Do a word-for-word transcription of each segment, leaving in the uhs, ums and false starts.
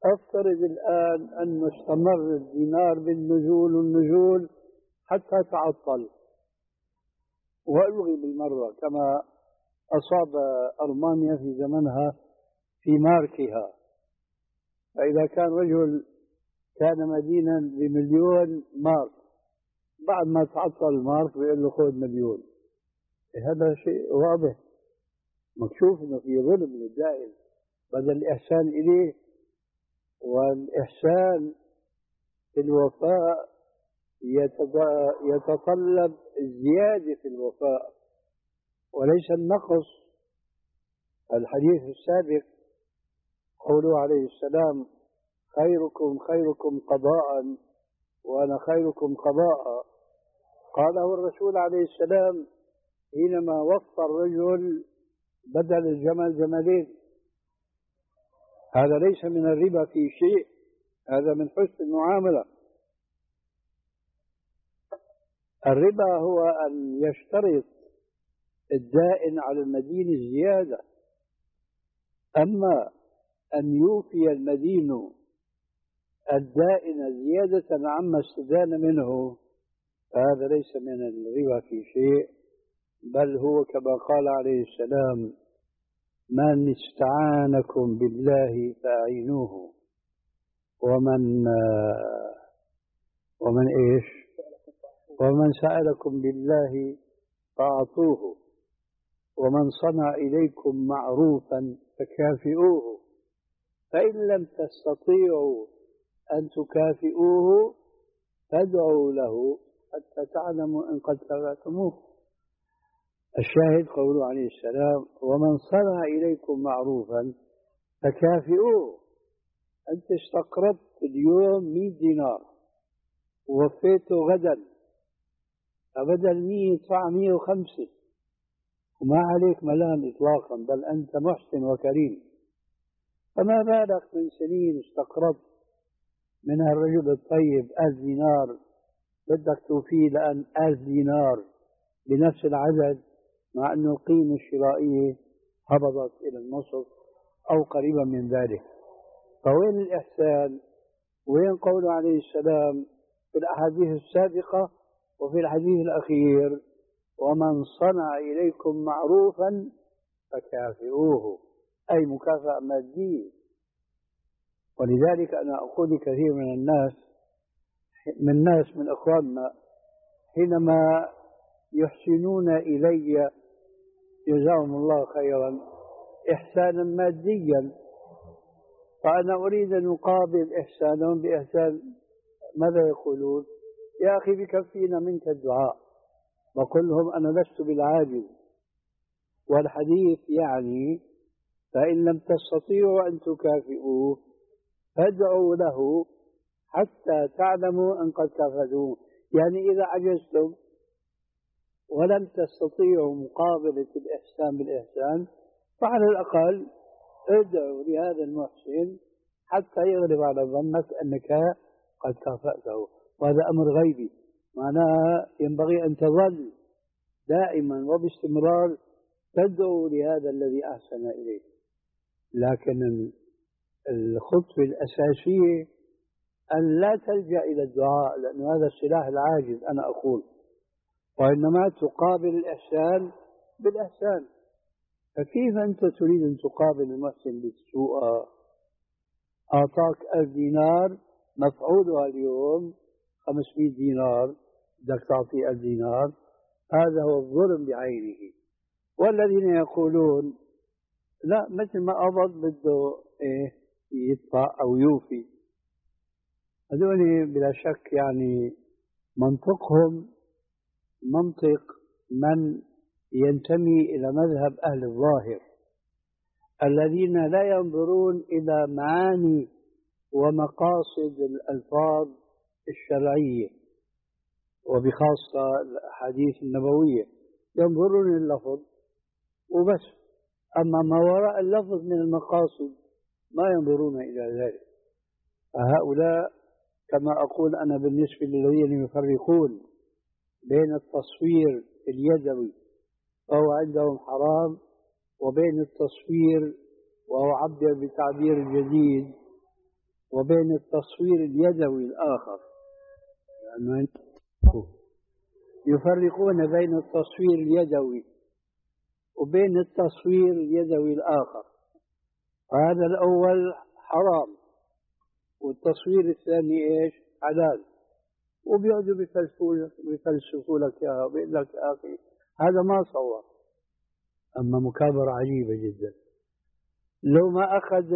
افترض الآن أن استمر الدينار بالنزول والنزول حتى تعطل وألغي بالمرة كما أصاب ألمانيا في زمنها في ماركها. فإذا كان رجل كان مدينا بمليون مارك، بعد ما تعطل المارك بيقول له خذ مليون. هذا شيء واضح مكشوف انه في ظلم للدائن، بدل الإحسان إليه. والإحسان في الوفاء يتطلب الزيادة في الوفاء وليس النقص. الحديث السابق قوله عليه السلام: خيركم خيركم قضاء وأنا خيركم قضاء. قاله الرسول عليه السلام حينما وفى الرجل بدل الجمل جملين. هذا ليس من الربا في شيء، هذا من حسن المعاملة. الربا هو أن يشترط الدائن على المدين الزيادة، أما أن يوفي المدين الدائن زيادة عما استدان منه فهذا ليس من الربا في شيء، بل هو كما قال عليه السلام: من استعانكم بالله فأعينوه ومن ومن إيش ومن سألكم بالله فأعطوه ومن صنع إليكم معروفا فكافئوه فإن لم تستطيعوا أن تكافئوه فادعوا له حتى تعلموا إن قد كافأتموه. الشاهد قوله عليه السلام: ومن صنع إليكم معروفا فكافئوه. أنت استقرضت اليوم مئة دينار ووفيته غدا، فبدل مئة يدفع مئة وخمسة وما عليك ملام إطلاقا، بل أنت محسن وكريم. فما بالك من سنين استقرضت من الرجل الطيب ألف دينار بدك توفيه لأن ألف دينار بنفس العدد، مع أن القيمة الشرائية هبطت إلى النصف أو قريبا من ذلك. فوين الإحسان؟ وين قوله عليه السلام في الأحاديث السابقة وفي الحديث الأخير: ومن صنع إليكم معروفا فكافئوه، أي مكافأة مادية. ولذلك أنا أقول كثير من الناس من الناس من أخواننا حينما يحسنون إلي جزاهم الله خيرا إحسانا ماديا، فأنا أريد أن أقابل إحسانهم بإحسان. ماذا يقولون؟ يا أخي بكفينا منك الدعاء. بقول لهم أنا لست بالعاجز، والحديث يعني: فإن لم تستطيعوا أن تكافئوه فادعوا له حتى تعلموا أن قد كافأتوه. يعني إذا عجزتم ولم تستطيعوا مقابلة الإحسان بالإحسان فعلى الأقل ادعوا لهذا المحسن حتى يغلب على ظنك أنك قد كافأته. وهذا أمر غيبي، معناها ينبغي أن تظل دائما وباستمرار تدعو لهذا الذي أحسن إليك. لكن الخطوة الأساسية أن لا تلجأ إلى الدعاء، لأن هذا السلاح العاجز أنا أقول، وإنما تقابل الإحسان بالإحسان. فكيف أنت تريد أن تقابل المحسن بالسوء؟ أعطاك ألف دينار مفعولها اليوم خمسمائة دينار، بدك تعطي ألف دينار، هذا هو الظلم بعينه. والذين يقولون لا، مثل ما قبض بده إيه يدفع أو يوفي، هذول بلا شك يعني منطقهم منطق من ينتمي إلى مذهب أهل الظاهر الذين لا ينظرون إلى معاني ومقاصد الألفاظ الشرعية وبخاصة الأحاديث النبوية، ينظرون اللفظ وبس، أما ما وراء اللفظ من المقاصد ما ينظرون إلى ذلك. فهؤلاء كما أقول أنا بالنسبة للذين يفرقون بين التصوير اليدوي وهو عندهم حرام وبين التصوير وهو عبر بتعبير جديد وبين التصوير اليدوي الآخر، لأنه يفرقون بين التصوير اليدوي وبين التصوير اليدوي الآخر، فهذا الأول حرام والتصوير الثاني إيش؟ حلال. وبيقعدوا بيفلسفوا لك إياها وبيقول لك يا أخي هذا ما صور. أما مكابرة عجيبة جدا. لو ما أخذ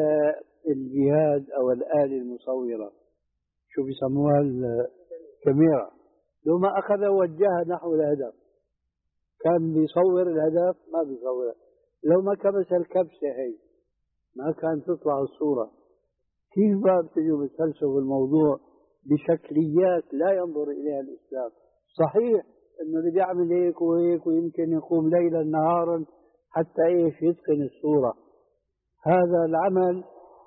الجهاز أو الآلة المصورة، شو بيسموها، الكاميرا، لو ما أخذها ووجهها نحو الهدف كان بيصور الهدف؟ ما بيصور. لو ما كبس الكبسة هي ما كان تطلع الصورة. كيف بقى بتجوا بتفلسفوا الموضوع بشكليات لا ينظر إليها الإسلام؟ صحيح إنه اللي بيعمل هيك وهيك ويمكن يقوم ليلا نهارا حتى إيش يتقن الصورة، هذا العمل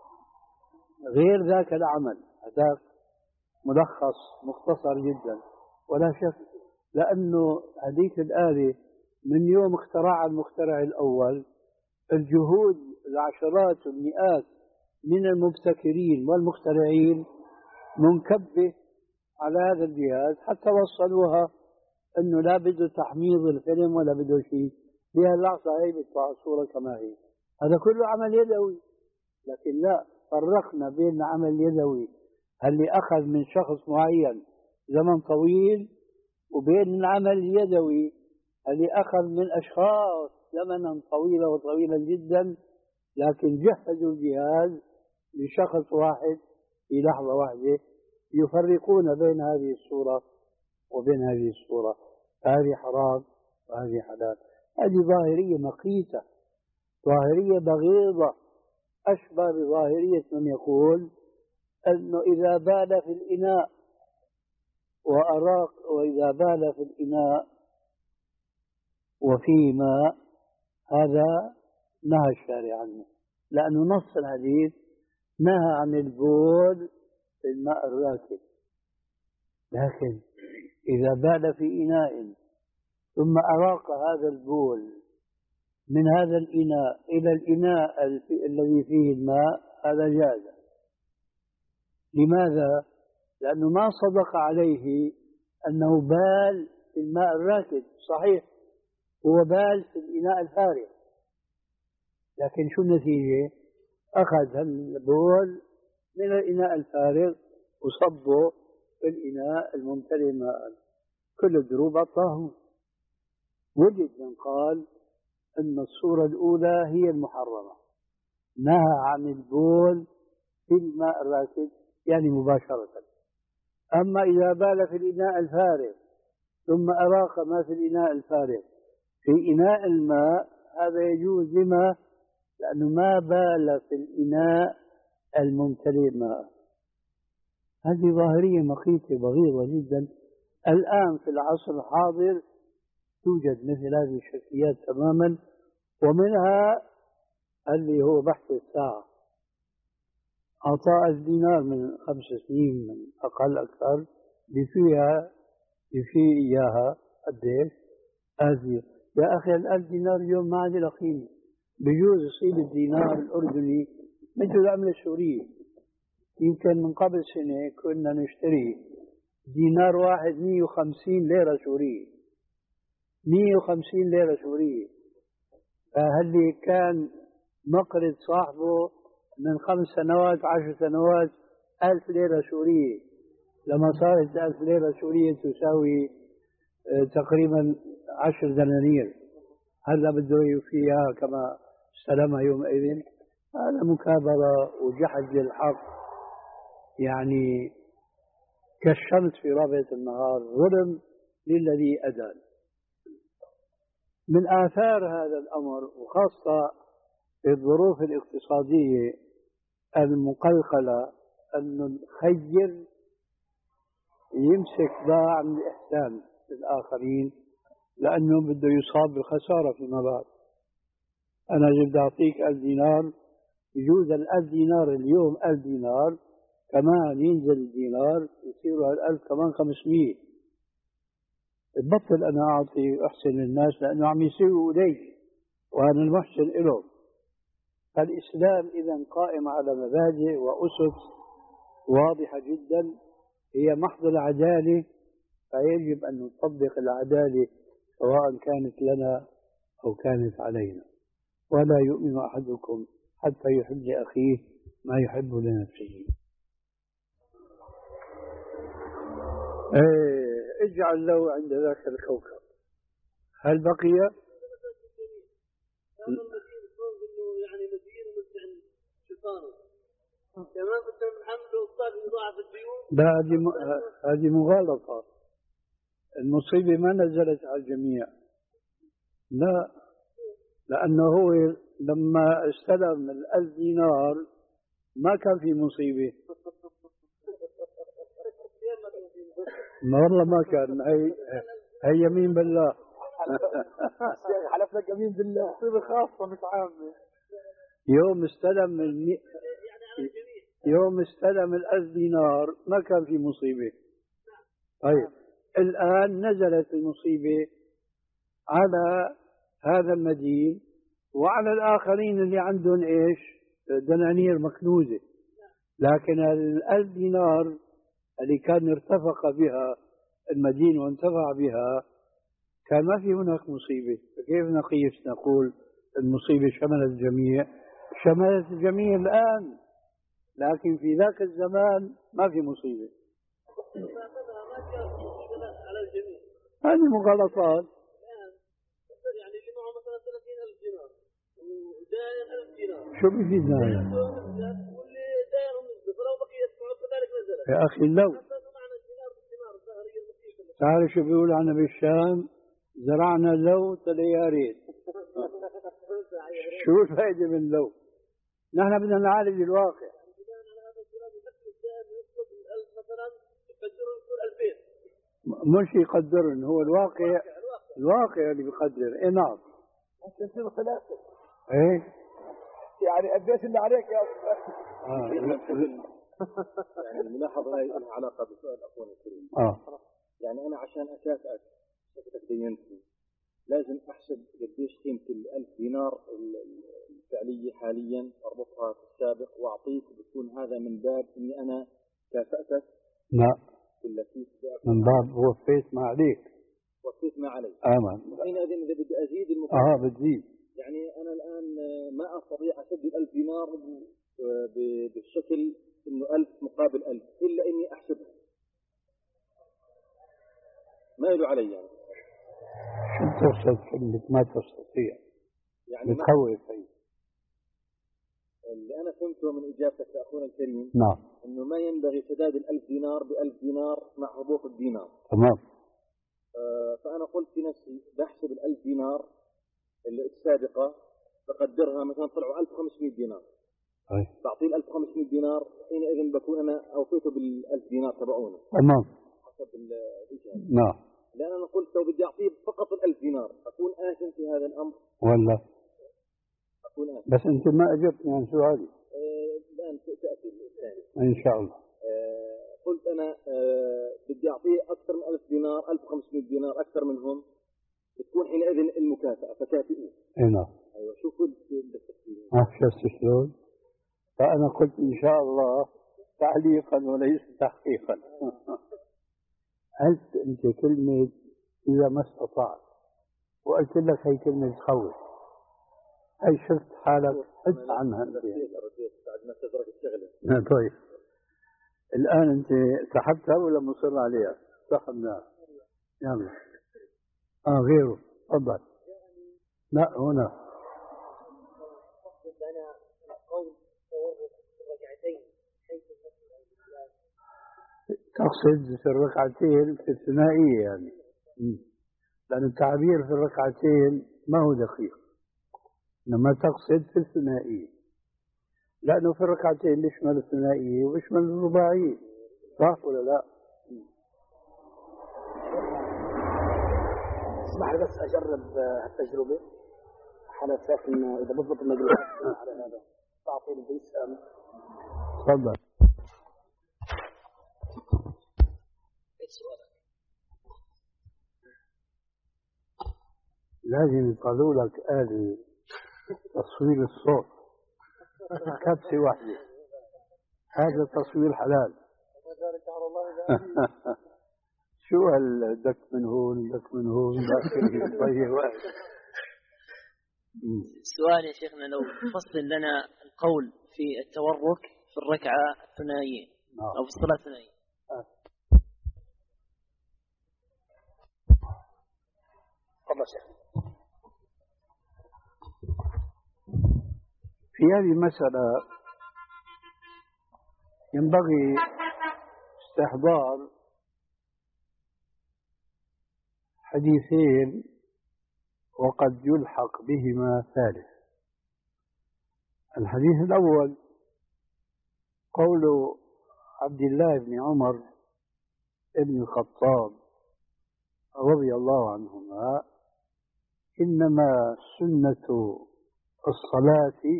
غير ذاك العمل، هذاك ملخص مختصر جدا ولا شك. لأنه هذيك الآلة من يوم اخترعها المخترع الأول، الجهود العشرات والمئات من المبتكرين والمخترعين منكبة على هذا الجهاز حتى وصلوها أنه لا بده تحميض الفيلم ولا بده شيء، بها اللحظة هي بتطلع الصورة كما هي. هذا كله عمل يدوي. لكن لا، فرقنا بين عمل يدوي اللي أخذ من شخص معين زمن طويل وبين العمل اليدوي اللي أخذ من أشخاص زمنا طويلا وطويلا جدا، لكن جهزوا الجهاز لشخص واحد في لحظة واحدة. يفرقون بين هذه الصورة وبين هذه الصورة، هذه حرام وهذه حلال. هذه ظاهرية مقيتة، ظاهرية بغيضة، أشبه بظاهرية من يقول أنه إذا بال في الإناء وأراق، وإذا بال في الإناء وفيه ماء، هذا نهى الشارع عنه، لأنه نص الحديث نهى عن البول في الماء الراكد. لكن إذا بال في إناء ثم أراق هذا البول من هذا الإناء إلى الإناء الذي فيه الماء، هذا جاز. لماذا؟ لأنه ما صدق عليه أنه بال في الماء الراكد. صحيح هو بال في الإناء الفارغ، لكن شو النتيجة؟ أخذ البول من الإناء الفارغ وصبه في الإناء الممتلئ ماء. كل الدروب الطاهون. وجد من قال أن الصورة الأولى هي المحرمة، نهى عن البول في الماء الراكد يعني مباشرة. أما إذا بال في الإناء الفارغ ثم أراق ما في الإناء الفارغ في إناء الماء، هذا يجوز. لما؟ لأنه ما بال في الإناء الممتلئ ماء. هذه ظاهرية مقيتة بغيضة جدا. الآن في العصر الحاضر توجد مثل هذه الشكليات تماما، ومنها اللي هو بحث الساعة. أعطاء الدينار من خمس سنين من أقل أكثر بفيها بفي إياها قديش هذه. يا أخي الألف دينار اليوم ما عاد له قيمة. بجوز يصير الدينار الأردني مثل العملة السورية. يمكن من قبل سنة كنا نشتري دينار واحد مئة وخمسين ليرة سورية، مئة وخمسين ليرة سورية. فهل كان مقرض صاحبه من خمس سنوات عشر سنوات ألف ليرة سورية، لما صارت ألف ليرة سورية تساوي تقريبا عشر دنانير، هلا بده يوفيها كما استلمها يومئذ. هذا مكابرة وجحد للحق، يعني كالشمس في رابعة النهار، ظلم للذي أدان. من آثار هذا الأمر وخاصة في الظروف الاقتصادية المقلقلة أن الخير يمسك باع من الإحسان للآخرين، لأنه بده يصاب بالخسارة فيما بعد. أنا جبت أعطيك ألف دينار، يجوز الألف دينار اليوم ألف دينار، كمان ينزل الدينار يصير الألف كمان خمسمية. بطل أنا أعطي أحسن للناس لأنه عم يسيروا إلي وأنا المحسن إلهم. فالإسلام إذا قائم على مبادئ وأسس واضحة جدا هي محض العدالة، فيجب أن نطبق العدالة سواء كانت لنا أو كانت علينا. ولا يؤمن أحدكم حتى يحب لأخيه ما يحب لنفسه. ايه اجعل له عند ذاك الكوكب. هل بقي؟ يعني مدين ومدعن شيطانه كمان بدنا نحمله الطاق يضاعف الديون. لا، هذه هذه مغالطة. المصيبة ما نزلت على الجميع، لا، لأنه هو لما استلم الألف دينار ما كان في مصيبة. ما والله ما كان. هي هي يمين بالله. حلف لك يمين بالله. مصيبة خاصة مش عامة. يوم استلم المي... يوم استلم الألف دينار ما كان في مصيبة. طيب الآن نزلت المصيبة على هذا المدين وعلى الآخرين اللي عندهم إيش؟ دنانير مكنوزة. لكن الألف دينار اللي كان ارتفق بها المدين وانتفع بها كان ما في هناك مصيبة. فكيف نقيس نقول المصيبة شملت الجميع؟ شملت الجميع الآن، لكن في ذاك الزمان ما في مصيبة. هذه مغالطات. يعني اللي معه مثلا ثلاثين ألف دينار وداين ألف دينار شو بيفيدنا يعني؟ واللي دايرهم نزل فلو بقيت معه كذلك نزلت. يا أخي لو تعرف شو بيقول عنا بالشام؟ زرعنا لو تليارين. شو الفائدة من لو؟ نحن بدنا نعالج الواقع. مش يقدرن، هو الواقع. الواقع اللي بيقدر. اي نعم. ممكن تصير ثلاثة. ايه يعني قديش اللي عليك يا أخي. آه. يعني الملاحظة هاي لها علاقة بسؤال أخونا الكريم. اه يعني أنا عشان أكافئك شفتك دينتي لازم أحسب قديش قيمة الألف دينار الفعلية حاليا، أربطها في السابق وأعطيك، بتكون هذا من باب إني أنا كافأتك. لا، ولا كيف؟ من باب وفيت ما عليك. وفيت ما علي. آمن. حينئذ إذا بدي أزيد المكافأة. اه بتزيد. يعني أنا الآن ما أستطيع أسد الألف دينار بالشكل إنه ألف مقابل ألف إلا إني أحسبها. ما يلو علي يعني. شو تقصد كلمة ما تستطيع؟ يعني بتخوف هي. اللي أنا فهمته من إجابتك لأخونا الكريم نعم إنه ما ينبغي سداد الألف دينار بألف دينار مع هبوط الدينار. تمام. آه فأنا قلت في نفسي بحسب الألف دينار اللي السابقة بقدرها مثلا طلعوا ألف وخمسمائة دينار. أي. بعطيه ألف وخمسمائة دينار حينئذ بكون أنا أوفيته بالألف دينار تبعونه. تمام. حسب الإجابة. نعم. لأن أنا قلت لو بدي أعطيه فقط الألف دينار أكون آثم في هذا الأمر. ولا أكون آثم. بس أنت ما أجبتني عن سؤالي. الآن آه تأتي الثاني. إن شاء الله. آه قلت أنا آه بدي أعطيه أكثر من ألف دينار، ألف وخمسمائة دينار أكثر منهم، تكون حينئذ المكافأة فكافئوه. اي نعم. أيوة شوفوا التفصيل. ما شفت شلون؟ فأنا قلت إن شاء الله تعليقا وليس تحقيقا. قلت أنت كلمة إذا ما استطعت، وقلت لك هي كلمة تخوف. هي شفت حالك حس عنها أنت. بعد ما تدرك الشغلة. طيب الآن أنت سحبتها ولا مصر عليها؟ سحبناها. يلا. آه غيره. تفضل. لا هنا. تقصد في الركعتين في الثنائية يعني. لأن التعبير في الركعتين ما هو دقيق، إنما تقصد في الثنائية، لأنه في الركعتين بيشمل الثنائية وبيشمل الرباعية، صح ولا لا؟ اسمح لي بس أجرب التجربة على أساس إنه إذا بضبط المجلس على هذا تعطي البيسام. تفضل. لازم يقالوا لك آلة تصوير الصوت كبسة واحدة، هذا تصوير حلال. شو هالدك من هون دك من هون ضيع وقت. سؤال يا شيخنا، لو تفصل لنا القول في التورك في الركعة الثنائية أو في الصلاة الثنائية. في هذه المسألة ينبغي استحضار حديثين وقد يلحق بهما ثالث. الحديث الأول قول عبد الله بن عمر بن الخطاب رضي الله عنهما: إنما سنة الصلاة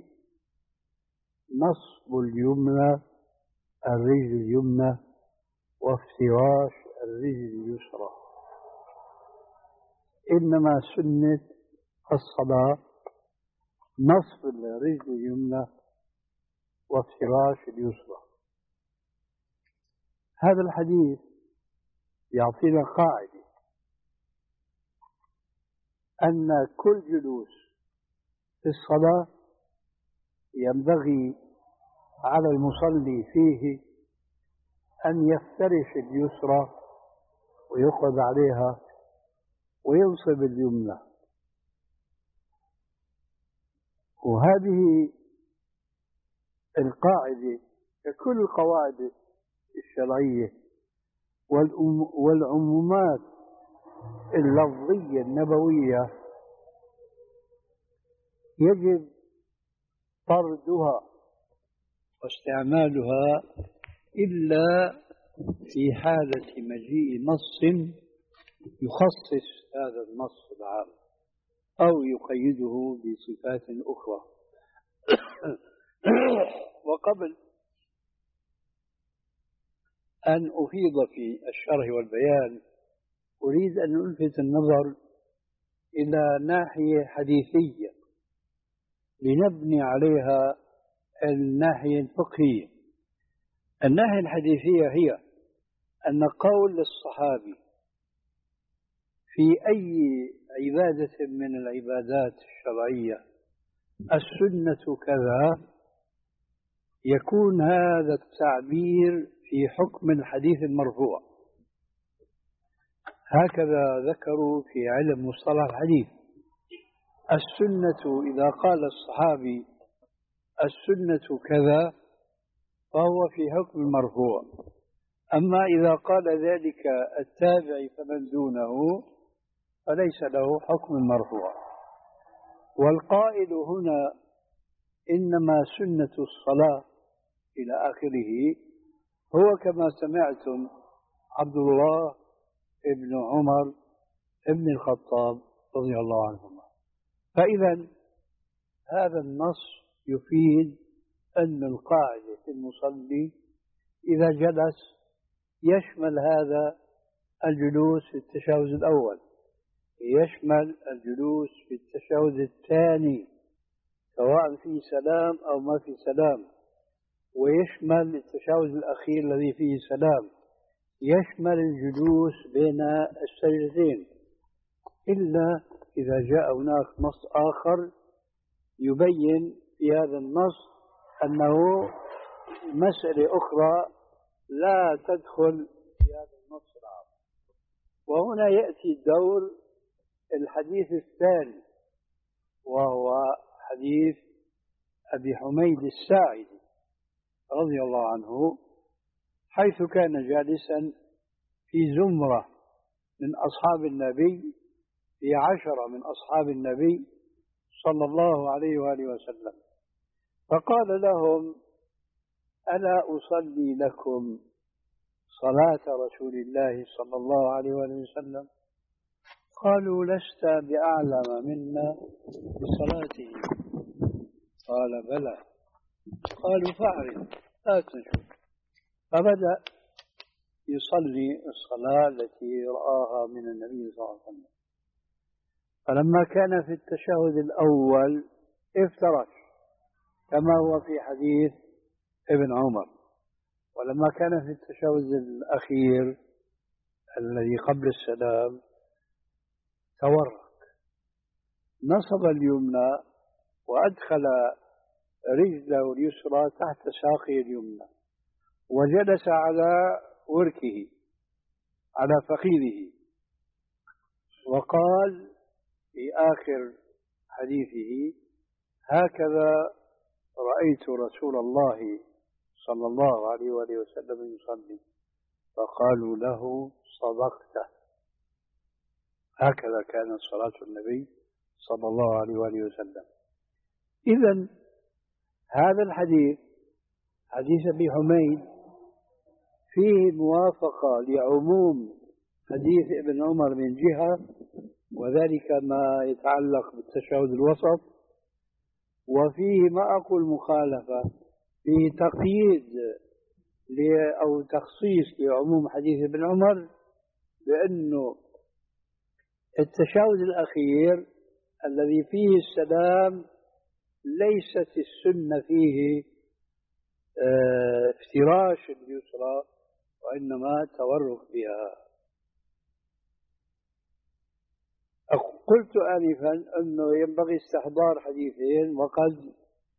نصب اليمنى الرجل اليمنى وافتراش الرجل اليسرى. إنما سنة الصلاة نصب الرجل اليمنى وافتراش اليسرى. هذا الحديث يعطينا قاعدة أن كل جلوس في الصلاة ينبغي على المصلي فيه أن يفترش اليسرى ويقعد عليها وينصب اليمنى. وهذه القاعدة ككل القواعد الشرعية والعمومات اللفظية النبوية يجب طردها واستعمالها إلا في حالة مجيء نص يخصص هذا النص العام أو يقيده بصفات أخرى. وقبل أن أفيض في الشرح والبيان أريد أن ألفت النظر إلى ناحية حديثية لنبني عليها الناحية الفقهية. الناحية الحديثية هي أن قول الصحابي في أي عبادة من العبادات الشرعية السنة كذا، يكون هذا التعبير في حكم الحديث المرفوع. هكذا ذكروا في علم مصطلح الحديث. السنة إذا قال الصحابي السنة كذا فهو في حكم المرفوع، أما إذا قال ذلك التابع فمن دونه فليس له حكم المرفوع. والقائل هنا إنما سنة الصلاة إلى آخره هو كما سمعتم عبد الله ابن عمر ابن الخطاب رضي الله عنهما. فإذا هذا النص يفيد أن القاعدة في المصلي إذا جلس يشمل هذا الجلوس في التشهد الأول، يشمل الجلوس في التشهد الثاني سواء في سلام أو ما في سلام، ويشمل التشهد الأخير الذي فيه سلام، يشمل الجلوس بين السجدتين، إلا إذا جاء هناك نص آخر يبين في هذا النص أنه مسألة أخرى لا تدخل في هذا النص العام. وهنا يأتي دور الحديث الثاني، وهو حديث أبي حميد الساعدي رضي الله عنه، حيث كان جالسا في زمرة من أصحاب النبي، في عشرة من أصحاب النبي صلى الله عليه وآله وسلم، فقال لهم: ألا أصلي لكم صلاة رسول الله صلى الله عليه وآله وسلم؟ قالوا: لست بأعلم منا بصلاته. قال: بلى. قالوا: فأعرف، لا تنشر. فبدأ يصلي الصلاة التي رآها من النبي صلى الله عليه وسلم. فلما كان في التشهد الأول افترش، كما هو في حديث ابن عمر. ولما كان في التشهد الأخير الذي قبل السلام تورك، نصب اليمنى وأدخل رجله اليسرى تحت ساقه اليمنى وجلس على وركه على فخذه، وقال في آخر حديثه: هكذا رأيت رسول الله صلى الله عليه وآله وسلم يصلي. فقالوا له: صدقت، هكذا كانت صلاة النبي صلى الله عليه وآله وسلم. إذن هذا الحديث، حديث أبي حميد، فيه موافقة لعموم حديث ابن عمر من جهة، وذلك ما يتعلق بالتشهد الوسط، وفيه ما أقول مخالفة، فيه تقييد أو تخصيص لعموم حديث ابن عمر بأنه التشهد الأخير الذي فيه السلام ليست السنة فيه اه افتراش اليسرى، وإنما تورك بها. قلت آنفا أنه ينبغي استحضار حديثين وقد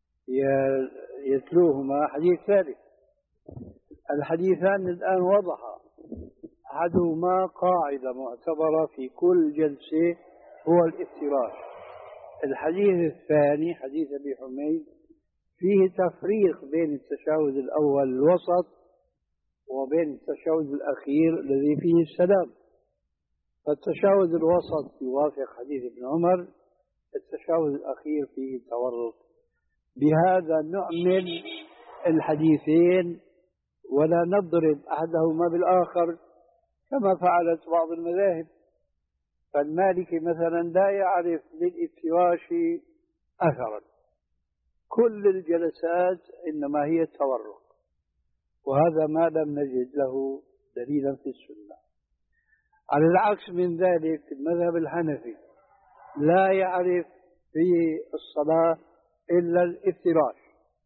يتلوهما حديث ثالث. الحديثان الآن وضحا، أحدهما قاعدة معتبرة في كل جلسة هو الافتراش. الحديث الثاني حديث أبي حميد فيه تفريق بين التشهد الأول الوسط وبين التشهد الأخير الذي فيه السلام. فالتشهد الوسط يوافق حديث ابن عمر، التشهد الأخير فيه تورط. بهذا نعمل الحديثين ولا نضرب أحدهما بالآخر كما فعلت بعض المذاهب. فالمالكي مثلا لا يعرف للافتراش أثرا، كل الجلسات إنما هي التورق، وهذا ما لم نجد له دليلا في السنة. على العكس من ذلك المذهب الحنفي لا يعرف في الصلاة إلا الافتراش،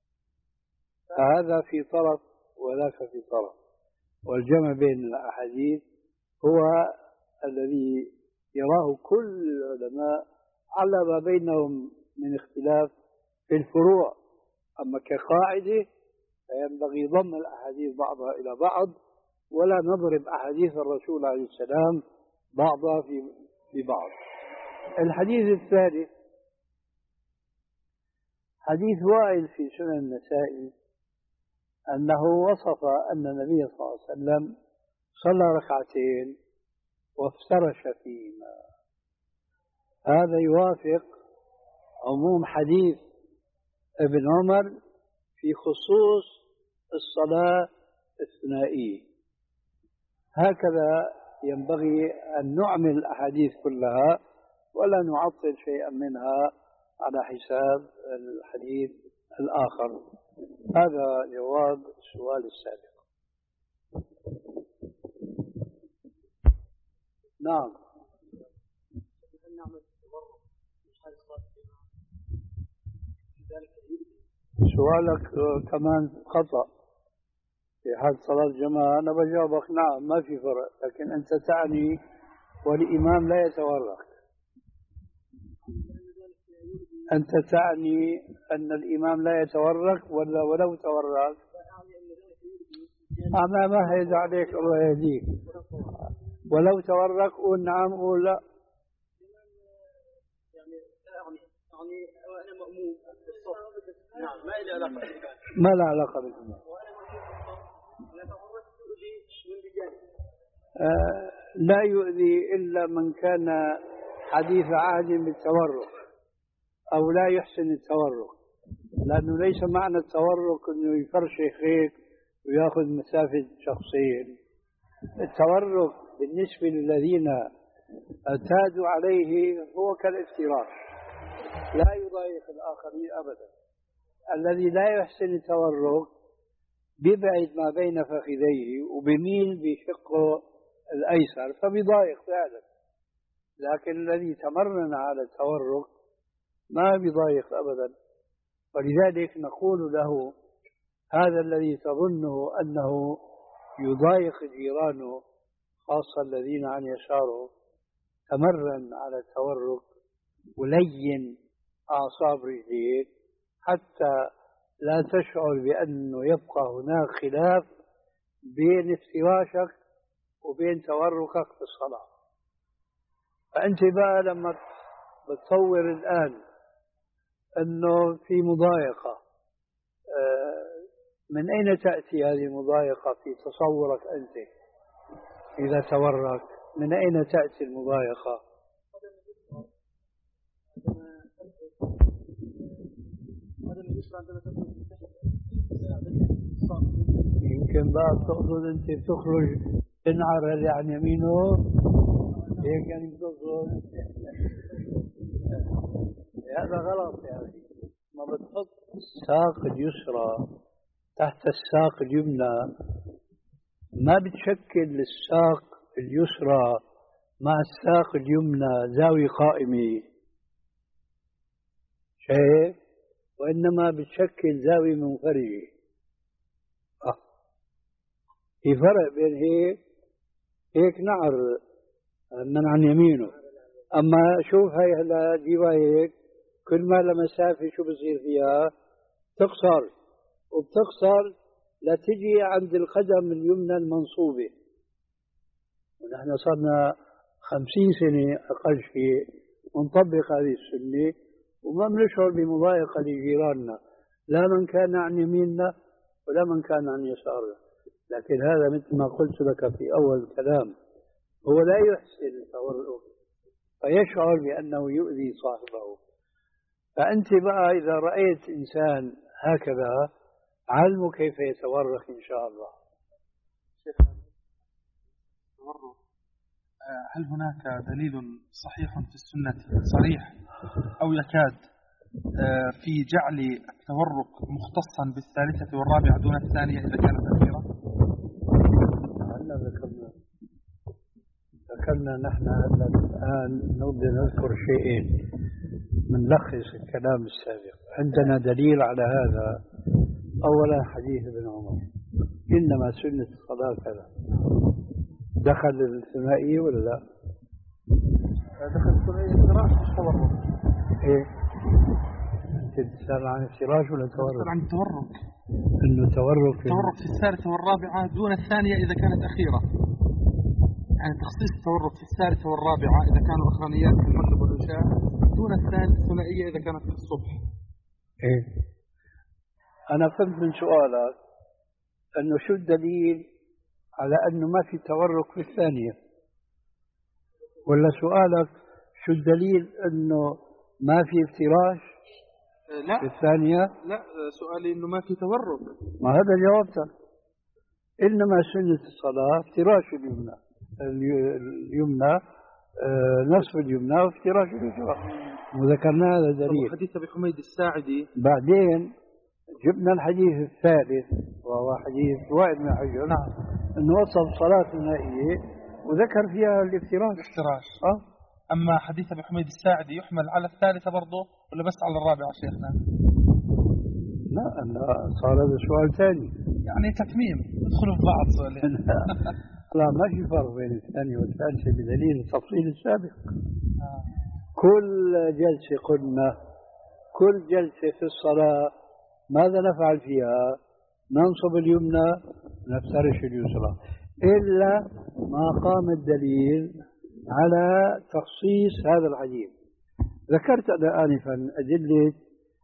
هذا في طرف وذاك في طرف، والجمع بين الأحاديث هو الذي يراه كل العلماء على ما بينهم من اختلاف في الفروع. أما كقاعدة فينبغي ضم الأحاديث بعضها إلى بعض، ولا نضرب أحاديث الرسول عليه السلام بعضها في ببعض. الحديث الثالث حديث وائل في سنن النسائي أنه وصف أن النبي صلى الله عليه وسلم صلى ركعتين وافترش فيهما. هذا يوافق عموم حديث ابن عمر في خصوص الصلاة الثنائية. هكذا ينبغي أن نعمل الأحاديث كلها ولا نعطل شيئا منها على حساب الحديث الآخر. هذا جواب السؤال السابق. نعم. سؤالك كمان خطأ في حال صلاة الجماعة. أنا بجاوبك نعم ما في فرق، لكن أنت تعني والإمام لا يتورك. أنت تعني أن الإمام لا يتورك ولا ولو تورك؟ أما ما هيد عليك الله يهديك. ولو تورك قول نعم قول لا. يعني يعني أنا مأموم بالصف. نعم ما له علاقة بالإمام. ما له علاقة بالإمام. آه لا يؤذي إلا من كان حديث عهد بالتورك أو لا يحسن التورك، لأنه ليس معنى التورك أنه يفرشخ هيك ويأخذ مسافة شخصين. التورك بالنسبة للذين اعتادوا عليه هو كالافتراش، لا يضايق الآخرين أبدا. الذي لا يحسن التورك بيبعد ما بين فخذيه وبميل بشقه الأيسر فبيضايق فعلا، لكن الذي تمرن على التورك ما بيضايق أبدا. ولذلك نقول له هذا الذي تظنه أنه يضايق جيرانه خاصة الذين عن يساره، تمرن على التورك ولين أعصاب رجليك حتى لا تشعر بأنه يبقى هناك خلاف بين افتراشك وبين توركك في الصلاة. فأنت بقى لما بتصور الآن أنه في مضايقة، من أين تأتي هذه المضايقة في تصورك أنت إذا تورك؟ من أين تأتي المضايقة؟ يمكن بقى تقصد أنت بتخرج تنعر اللي عن يمينه هيك يعني بتقصد؟ هذا غلط. يعني ما بتحط الساق اليسرى تحت الساق اليمنى، ما بتشكل الساق اليسرى مع الساق اليمنى زاوية قائمة شايف، وإنما بتشكل زاوية منفرجة. آه. في فرق بين هيك هيك نعر من عن يمينه، أما شوف هاي هلا جيبها هيك كل ما لمسافة شو بصير فيها تقصر، وبتقصر لتجي عند القدم اليمنى المنصوبة. ونحن صرنا خمسين سنة أقل شيء ونطبق هذه السنة وما بنشعر بمضايقة لجيراننا، لا من كان عن يميننا ولا من كان عن يسارنا. لكن هذا مثل ما قلت لك في أول الكلام هو لا يحسن التورك فيشعر بأنه يؤذي صاحبه. فأنت بقى إذا رأيت إنسان هكذا علمه كيف يتورك إن شاء الله. هل هناك دليل صحيح في السنة صريح أو يكاد في جعل التورك مختصا بالثالثة والرابعة دون الثانية إذا كانت أخيرة؟ هلا ذكرنا ذكرنا نحن هلا الآن نبدأ نذكر شيئين منلخص الكلام السابق. عندنا دليل على هذا. أولا حديث ابن عمر إنما سنة الصلاة كذا. دخل الثنائي ولا لا؟ دخل الثنائي افتراش مش تورك. إيه؟ أنت تسأل عن افتراش ولا تورك؟ تسأل عن التورك. إنه تورك التورك في الثالثة والرابعة دون الثانية إذا كانت أخيرة. يعني تخصيص التورك في الثالثة والرابعة إذا كانوا أخرانيات في المغرب والعشاء دون الثنائية إذا كانت في الصبح. إيه؟ أنا فهمت من سؤالك أنه شو الدليل على أنه ما في تورك في الثانية، ولا سؤالك شو الدليل أنه ما في افتراش لا في الثانية؟ لا، سؤالي أنه ما في تورك. ما هذا جوابته. إنما سنة الصلاة افتراش اليمنى اليمنى آه نصف اليمنى وافتراش اليسرى، وذكرنا هذا دليل. حديث أبي حميد الساعدي بعدين جبنا الحديث الثالث وهو حديث وائل بن حجر انه وصف صلاة النائية وذكر فيها الافتراش. الافتراش. اه اما حديث ابي حميد الساعدي يحمل على الثالثة برضه ولا بس على الرابعة شيخنا؟ لا أنا صار هذا سؤال ثاني، يعني تتميم ندخلوا في بعض سؤالين. لا ما في فرق بين الثاني والثالثة بدليل التفصيل السابق. آه. كل جلسة قلنا كل جلسة في الصلاة ماذا نفعل فيها؟ ننصب اليمنى نفترش اليسرى، إلا ما قام الدليل على تخصيص هذا الحديث. ذكرت أنا آنفا أدلة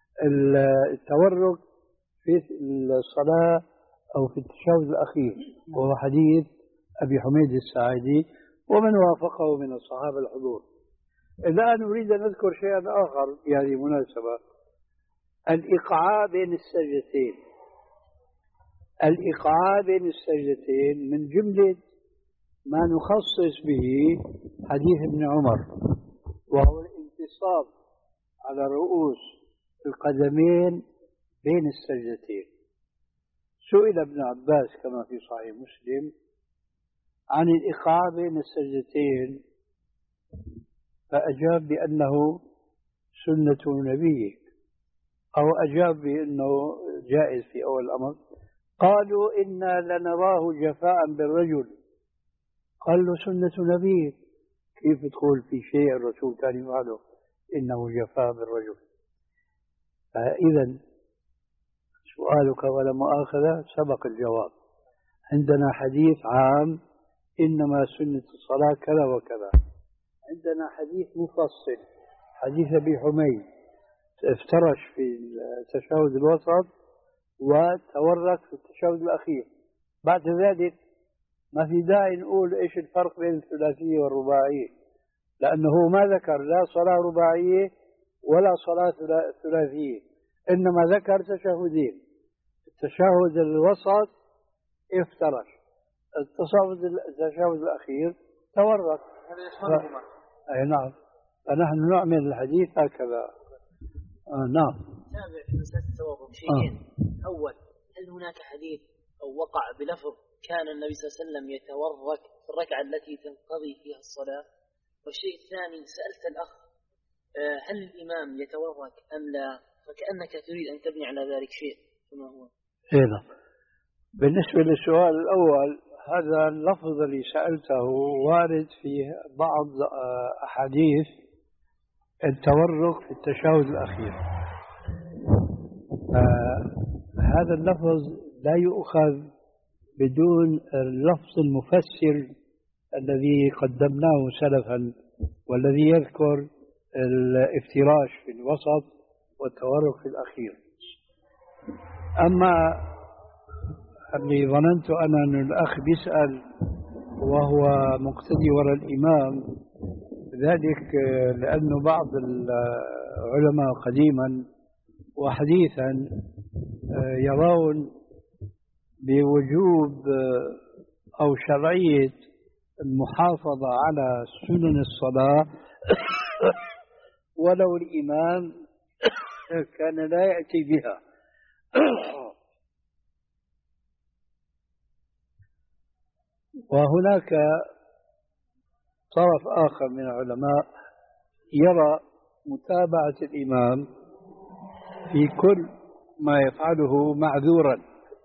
التورك في الصلاة أو في التشهد الأخير وهو حديث أبي حميد الساعدي ومن وافقه من الصحابة الحضور. الآن نريد أن نذكر شيئا آخر في هذه المناسبة، الإيقاع بين السجدتين. الإيقاع بين السجدتين من جملة ما نخصص به حديث ابن عمر وهو الانتصاب على رؤوس القدمين بين السجدتين. سئل ابن عباس كما في صحيح مسلم عن الإيقاع بين السجدتين فأجاب بأنه سنة نبيه أو أجاب بأنه جائز في أول الأمر. قالوا إنا لنراه جفاء بالرجل. قال له سنة نبي، كيف تقول في شيء الرسول كان يفعله إنه جفاء بالرجل؟ فإذا سؤالك ولا مؤاخذة سبق الجواب. عندنا حديث عام إنما سنة الصلاة كذا وكذا، عندنا حديث مفصل حديث أبي حميد افترش في التشهد الوسط وتورك في التشهد الأخير. بعد ذلك ما في داعي نقول إيش الفرق بين الثلاثية والرباعية، لأنه ما ذكر لا صلاة رباعية ولا صلاة ثلاثية، إنما ذكر تشهدين. التشهد الوسط افترش، التشهد التشهد الأخير تورك. هذا يشملهما. أي نعم، فنحن نعمل الحديث هكذا. آه نعم. تابع في مسألة التورك شيئين. آه. أول، هل هناك حديث أو وقع بلفظ كان النبي صلى الله عليه وسلم يتورك في الركعة التي تنقضي فيها الصلاة؟ والشيء الثاني، سألت الأخ هل الإمام يتورك أم لا، فكأنك تريد أن تبني على ذلك شيء كما هو. هنا بالنسبة للسؤال الأول، هذا اللفظ اللي سألته وارد في بعض أحاديث التورك في التشهد الأخير. هذا اللفظ لا يؤخذ بدون اللفظ المفسر الذي قدمناه سلفا، والذي يذكر الافتراش في الوسط والتورك في الأخير. أما اللي ظننت أنا أن الأخ بيسأل وهو مقتدي وراء الإمام، ذلك لأن بعض العلماء قديما وحديثا يرون بوجوب أو شرعية المحافظة على سنن الصلاة ولو الإمام كان لا يأتي بها. وهناك طرف آخر من العلماء يرى متابعة الإمام في كل ما يفعله معذورا،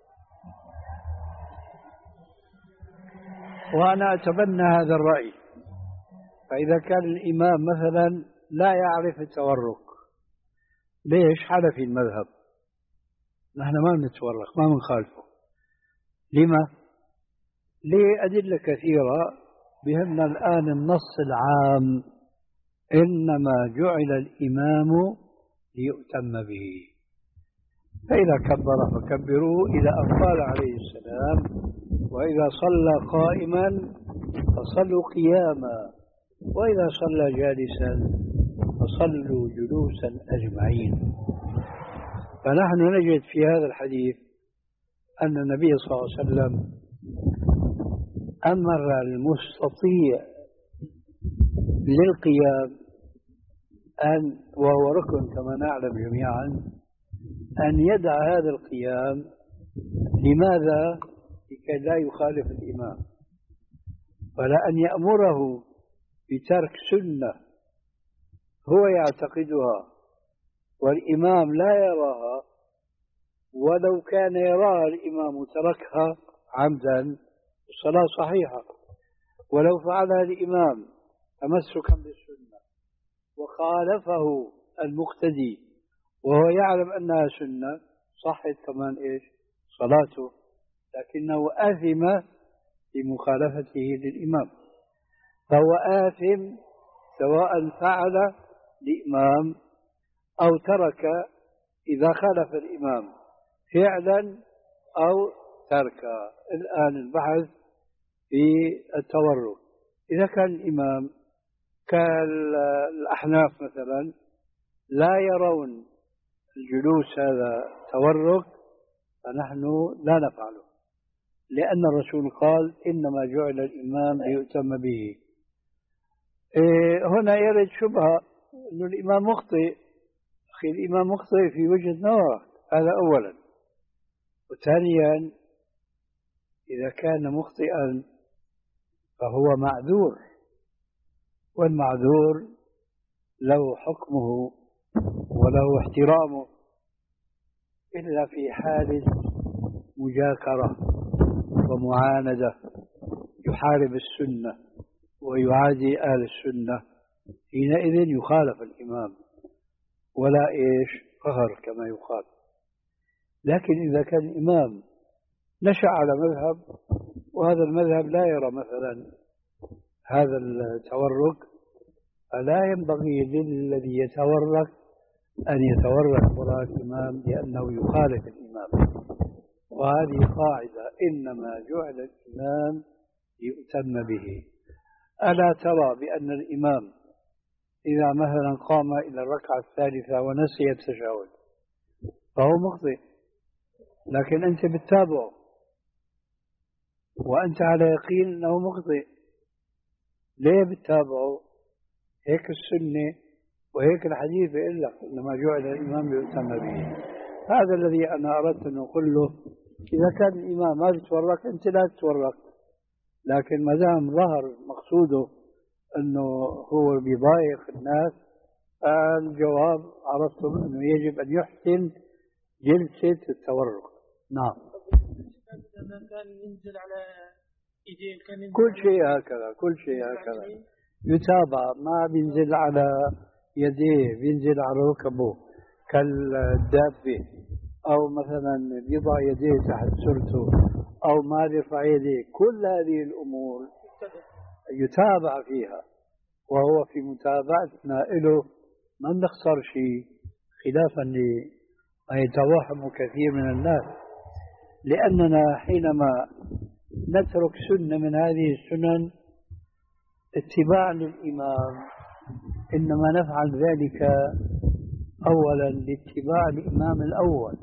وأنا أتبنى هذا الرأي. فإذا كان الإمام مثلا لا يعرف التورك، ليش؟ حنفي المذهب، نحن ما بنتورك، ما بنخالفه. لما؟ لأدلة كثيرة، بهمنا الآن النص العام إنما جعل الإمام ليؤتم به، فإذا كبر فكبروا، إذا أطال عليه السلام، وإذا صلى قائما فصلوا قياما، وإذا صلى جالسا فصلوا جلوسا أجمعين. فنحن نجد في هذا الحديث أن النبي صلى الله عليه وسلم أمر المستطيع للقيام أن، وهو ركن كما نعلم جميعا، أن يدع هذا القيام. لماذا؟ لكي لا يخالف الإمام، ولا أن يأمره بترك سنة هو يعتقدها والإمام لا يراها، ولو كان يراها الإمام تركها عمدا الصلاة صحيحة. ولو فعلها الإمام تمسكا بالسنة وخالفه المقتدي وهو يعلم أنها سنة، صحت كمان إيش صلاته، لكنه آثم بمخالفته للإمام. فهو آثم سواء فعل الإمام أو ترك، إذا خالف الإمام فعلا أو تركا. الآن البحث في التورك، إذا كان الإمام كالأحناف مثلا لا يرون الجلوس هذا تورك، فنحن لا نفعله، لأن الرسول قال إنما جعل الإمام ليؤتم به. إيه هنا يرد شبهة أن الإمام مخطئ. أخي الإمام مخطئ في وجهة نظرك، هذا أولا. وثانيا إذا كان مخطئا فهو معذور، والمعذور له حكمه وله احترامه، إلا في حال مجاكرة ومعاندة، يحارب السنة ويعادي أهل السنة، حينئذ يخالف الإمام ولا إيش قهر كما يقال. لكن إذا كان الإمام نشأ على مذهب وهذا المذهب لا يرى مثلا هذا التورك، فلا ينبغي للذي يتورك أن يتورك وراء الإمام لأنه يخالف الإمام. وهذه قاعدة، إنما جعل الإمام ليؤتم به. ألا ترى بأن الإمام إذا مثلا قام إلى الركعة الثالثة ونسي التشهد فهو مخطئ، لكن أنت بتتابعه وأنت على يقين أنه مخطئ، ليه بتتابعه؟ هيك السنة وهيك الحديث بيقول لك إنما جعل الإمام ليؤتم به. هذا الذي أنا أردت أن أقوله. إذا كان الإمام ما بيتورك أنت لا تتورك، لكن ما دام ظهر مقصوده أنه هو بيضايق الناس، الجواب عرفتم أنه يجب أن يحسن جلسة التورك. نعم. كان ينزل على إيديه، كان ينزل كل شيء هكذا، كل شيء هكذا يتابع، ما بينزل على يديه، بينزل على ركبه كالدابة، أو مثلا بيضع يديه تحت سرته، أو ما يرفع يديه. كل هذه الأمور يتابع فيها، وهو في متابعتنا له ما بنخسر شيء، خلافا لما يتوهم كثير من الناس، لأننا حينما نترك سنة من هذه السنن اتباعا للإمام إنما نفعل ذلك أولا لاتباع الإمام الأول،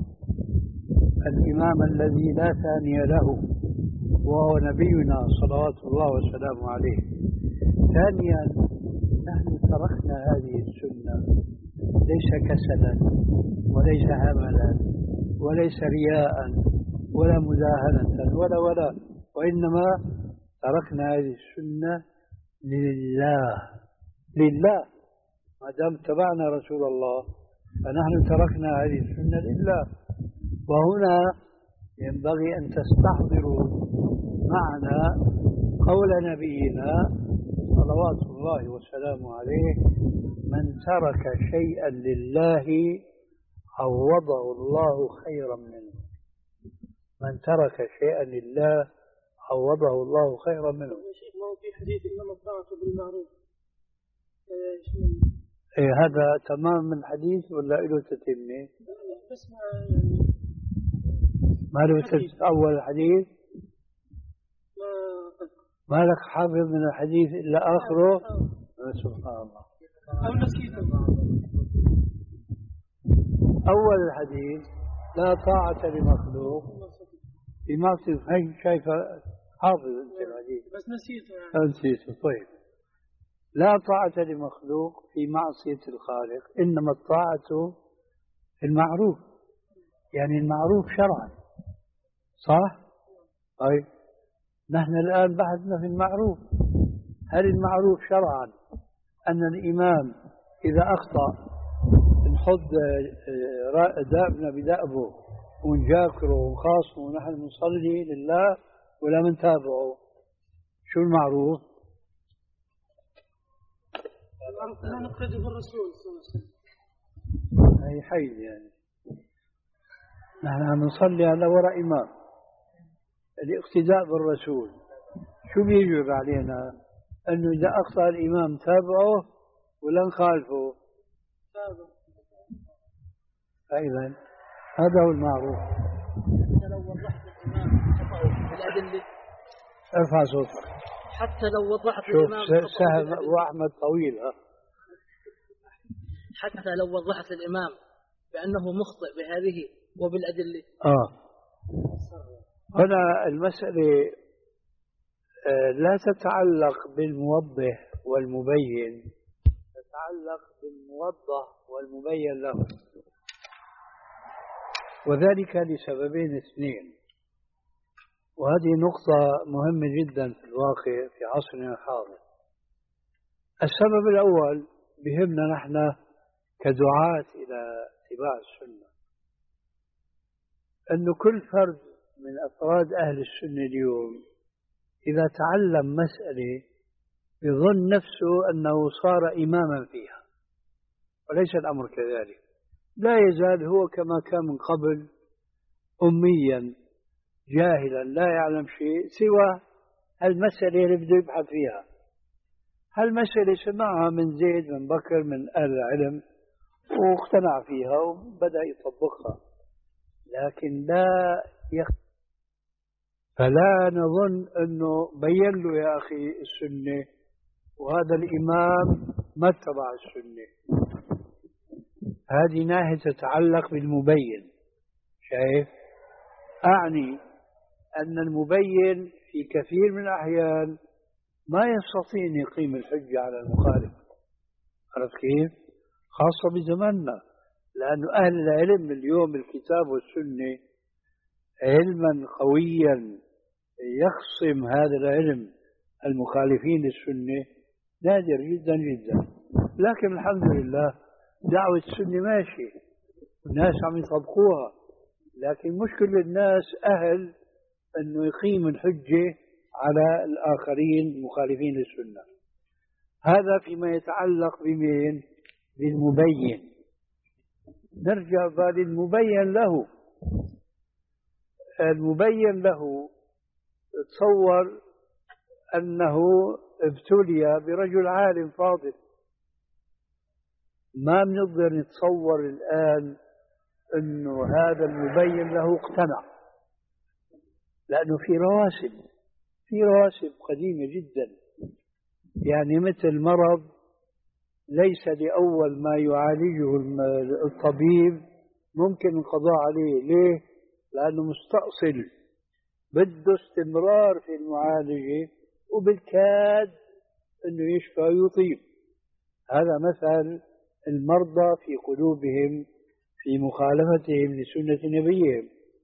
الإمام الذي لا ثاني له وهو نبينا صلوات الله وسلامه عليه. ثانيا نحن تركنا هذه السنة ليس كسلا وليس هملا وليس رياء ولا مداهنة ولا ولا وإنما تركنا هذه السنة لله لله. ما دام اتبعنا رسول الله فنحن تركنا هذه السنة لله. وهنا ينبغي أن تستحضروا معنا قول نبينا صلوات الله وسلامه عليه: من ترك شيئا لله عوضه الله خيرا منه. من ترك شيئا لله عوضه الله خيرا منه. ما هو في حديث إنما الطاعة بالمعروف. إيه هذا تمام من الحديث ولا له تتمة؟ بس ما يعني ما له تتمة أول الحديث؟ ما لك حافظ من الحديث إلا آخره؟ سبحان الله. أو نسيته. أول الحديث: لا طاعة لمخلوق في معصية. هي شايفة حافظ أنت الحديث بس نسيته. نسيته. طيب، لا طاعة لمخلوق في معصية الخالق، إنما الطاعة في المعروف، يعني المعروف شرعا، صح؟ طيب نحن الآن بحثنا في المعروف. هل المعروف شرعا أن الإمام إذا أخطأ نحط دابنا بدأبه ونجاكره ونخاصمه ونحن نصلي لله ولا منتابعه؟ شو المعروف؟ لا نقتدي بالرسول صلى الله عليه وسلم. هي حيز يعني نحن نصلي على وراء إمام. الاقتداء بالرسول شو بيجب علينا؟ أنه إذا أخطأ الإمام تابعه ولا نخالفه؟ تابعه. فإذا هذا هو المعروف. حتى لو وضحت الإمام خطأه بالأدلة. ارفع صوتك. حتى لو وضحت شوف الإمام سهل وأحمد طويل. ها حتى لو وضحت الإمام بأنه مخطئ بهذه وبالأدلة. آه هنا المسألة لا تتعلق بالموضح والمبين، تتعلق بالموضح والمبين له، وذلك لسببين اثنين، وهذه نقطة مهمة جدا في الواقع في عصرنا الحاضر. السبب الأول بهمنا نحن كدعاة إلى اتباع السنة، أنه كل فرد من أفراد أهل السنة اليوم إذا تعلم مسألة يظن نفسه أنه صار إماما فيها، وليس الأمر كذلك. لا يزال هو كما كان من قبل أميا جاهلا لا يعلم شيء سوى المسألة اللي بده يبحث فيها. هالمسألة سمعها من زيد من بكر من أهل العلم واقتنع فيها وبدأ يطبقها، لكن لا يخ... فلا نظن أنه بين له يا أخي السنة وهذا الإمام ما اتبع السنة. هذه ناحية تتعلق بالمبين. شايف؟ أعني أن المبين في كثير من الأحيان ما يستطيع أن يقيم الحجة على المخالف. عرفت كيف؟ خاصة بزماننا، لأن أهل العلم اليوم الكتاب والسنة علما قويا يخصم هذا العلم المخالفين للسنة نادر جدا جدا. لكن الحمد لله دعوة السنة ماشية، الناس عم يطبقوها، لكن مشكلة الناس أهل أنه يقيم الحجة على الآخرين المخالفين للسنة. هذا فيما يتعلق بمين؟ بالمبين. نرجع بعد المبين له. المبين له تصور أنه ابتلي برجل عالم فاضل، ما بنقدر نتصور الآن أنه هذا المبين له اقتنع، لأنه في رواسب في رواسب قديمة جدا. يعني مثل مرض ليس لأول ما يعالجه الطبيب ممكن القضاء عليه. ليه؟ لأنه مستأصل، بده استمرار في المعالجة وبالكاد أنه يشفى ويطيب. هذا مثل المرضى في قلوبهم في مخالفتهم لسنة نبيهم.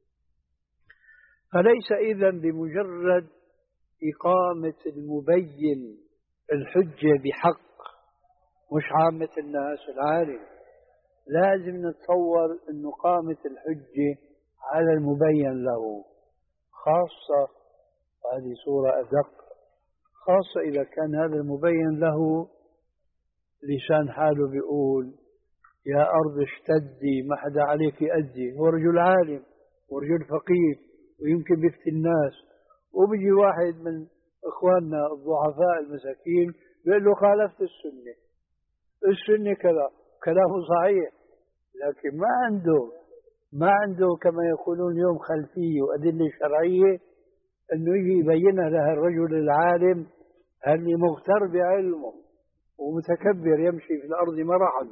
فليس إذن بمجرد إقامة المبين الحجة بحق مش عامة الناس العالم، لازم نتصور أن قامة الحجة على المبين له، خاصة هذه صورة أدق، خاصة إذا كان هذا المبين له لسان حاله بيقول يا أرض اشتدي ما حدا عليك يأدي. هو رجل عالم ورجل فقيه ويمكن بيفتي الناس، وبيجي واحد من إخواننا الضعفاء المساكين بيقول له خالفت السنة، السنة كذا، كلامه صحيح، لكن ما عنده ما عنده كما يقولون اليوم خلفية وأدلة شرعية أنه يجي يبينها له الرجل العالم اللي مغتر بعلمه ومتكبر يمشي في الأرض مرحا.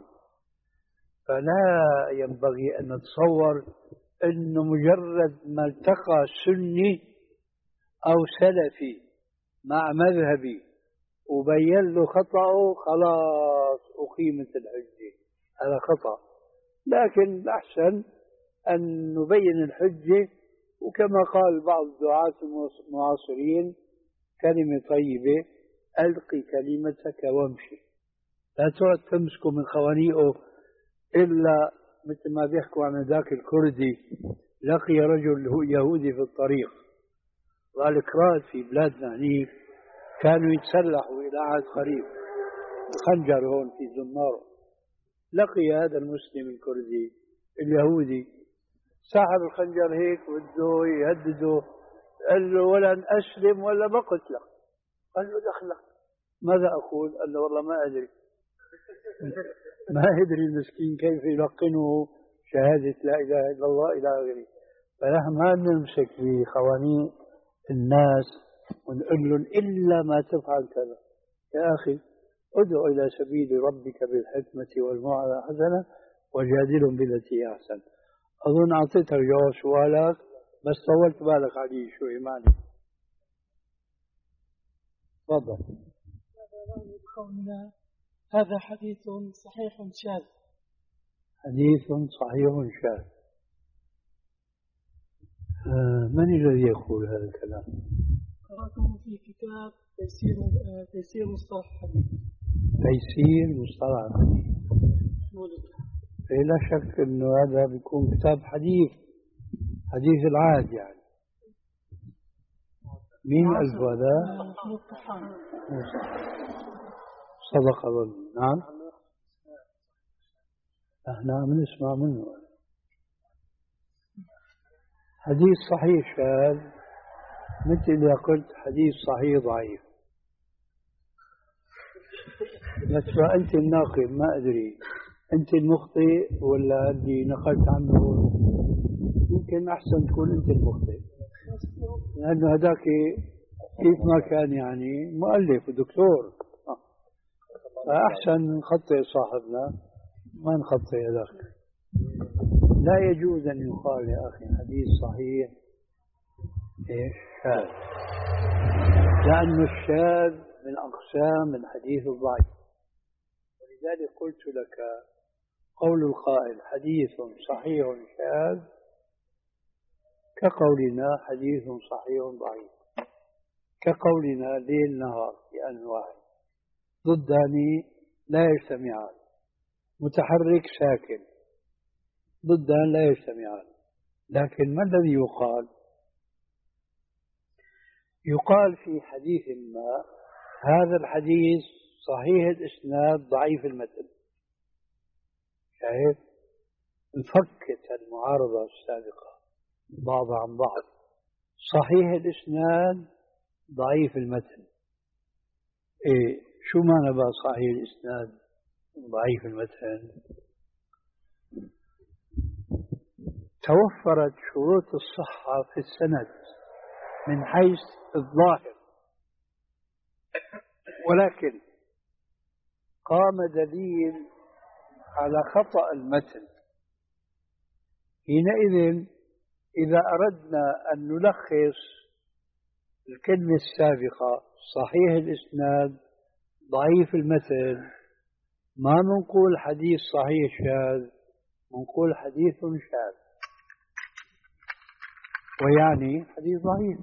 فلا ينبغي أن نتصور أنه مجرد ما التقى سني أو سلفي مع مذهبي وبين له خطأه خلاص أقيمت الحجة. هذا خطأ. لكن الأحسن أن نبين الحجة، وكما قال بعض الدعاة المعاصرين كلمة طيبة ألقي كلمتك وامشي، لا تقعد تمسكوا من خوانيقه. إلا مثل ما بيحكوا عن ذاك الكردي لقي رجل يهودي في الطريق، والكراد في بلادنا هنيك كانوا يتسلحوا إلى عهد قريب الخنجر هون في زمار. لقي هذا المسلم الكردي اليهودي سحب الخنجر هيك وده يهدده، قال له ولن أسلم ولا بقتلك. قال له دخلك. ماذا أقول؟ قال له والله ما أدري. ما يدري المسكين كيف يلقنه شهادة لا إله إلا الله إلى آخره. فنحن ما نمسك بقوانين الناس ونقول لهم إلا ما تفعل كذا. يا أخي ادعو إلى سبيل ربك بالحكمة والموعظة الحسنة وجادلهم بالتي أحسن. أظن أعطيتك جواب سؤالك بس طولت بالك عليه شوي. معني تفضل. قولنا هذا حديث صحيح شاذ. حديث صحيح شاذ. آه من الذي يقول هذا الكلام؟ قرأته في كتاب تيسير تيسير مصطلح الحديث. تيسير مصطلح الحديث. لا شك أنه هذا بيكون كتاب حديث. حديث العهد يعني. مين ألف هذا؟ صدق أظن. نعم احنا عم نسمع منه حديث صحيح شاذ، مثل اللي قلت حديث صحيح ضعيف. بس أنت الناقل ما أدري أنت المخطئ ولا اللي نقلت عنه، يمكن أحسن تكون أنت المخطئ، لأنه هذاك كيف ما كان يعني مؤلف ودكتور، فأحسن نخطئ صاحبنا ما نخطئ هذاك. لا يجوز أن يقال يا أخي حديث صحيح إيش شاذ، لأن الشاذ من أقسام الحديث الضعيف. ولذلك قلت لك قول القائل حديث صحيح شاذ كقولنا حديث صحيح ضعيف، كقولنا ليل نهار في آن واحد، ضدان لا يجتمعان، متحرك ساكن ضدان لا يجتمعان. لكن ما الذي يقال؟ يقال في حديث ما هذا الحديث صحيح الإسناد ضعيف المتن. شايف؟ انفكت المعارضة السابقة بعضها عن بعض. صحيح الإسناد ضعيف المتن. إيه شو معنى بقى صحيح الإسناد ضعيف المتن؟ توفرت شروط الصحة في السند من حيث الظاهر، ولكن قام دليل على خطأ المتن. حينئذ إذا أردنا أن نلخص الكلمة السابقة صحيح الإسناد ضعيف المتن، ما نقول حديث صحيح شاذ، نقول حديث شاذ، ويعني حديث ضعيف.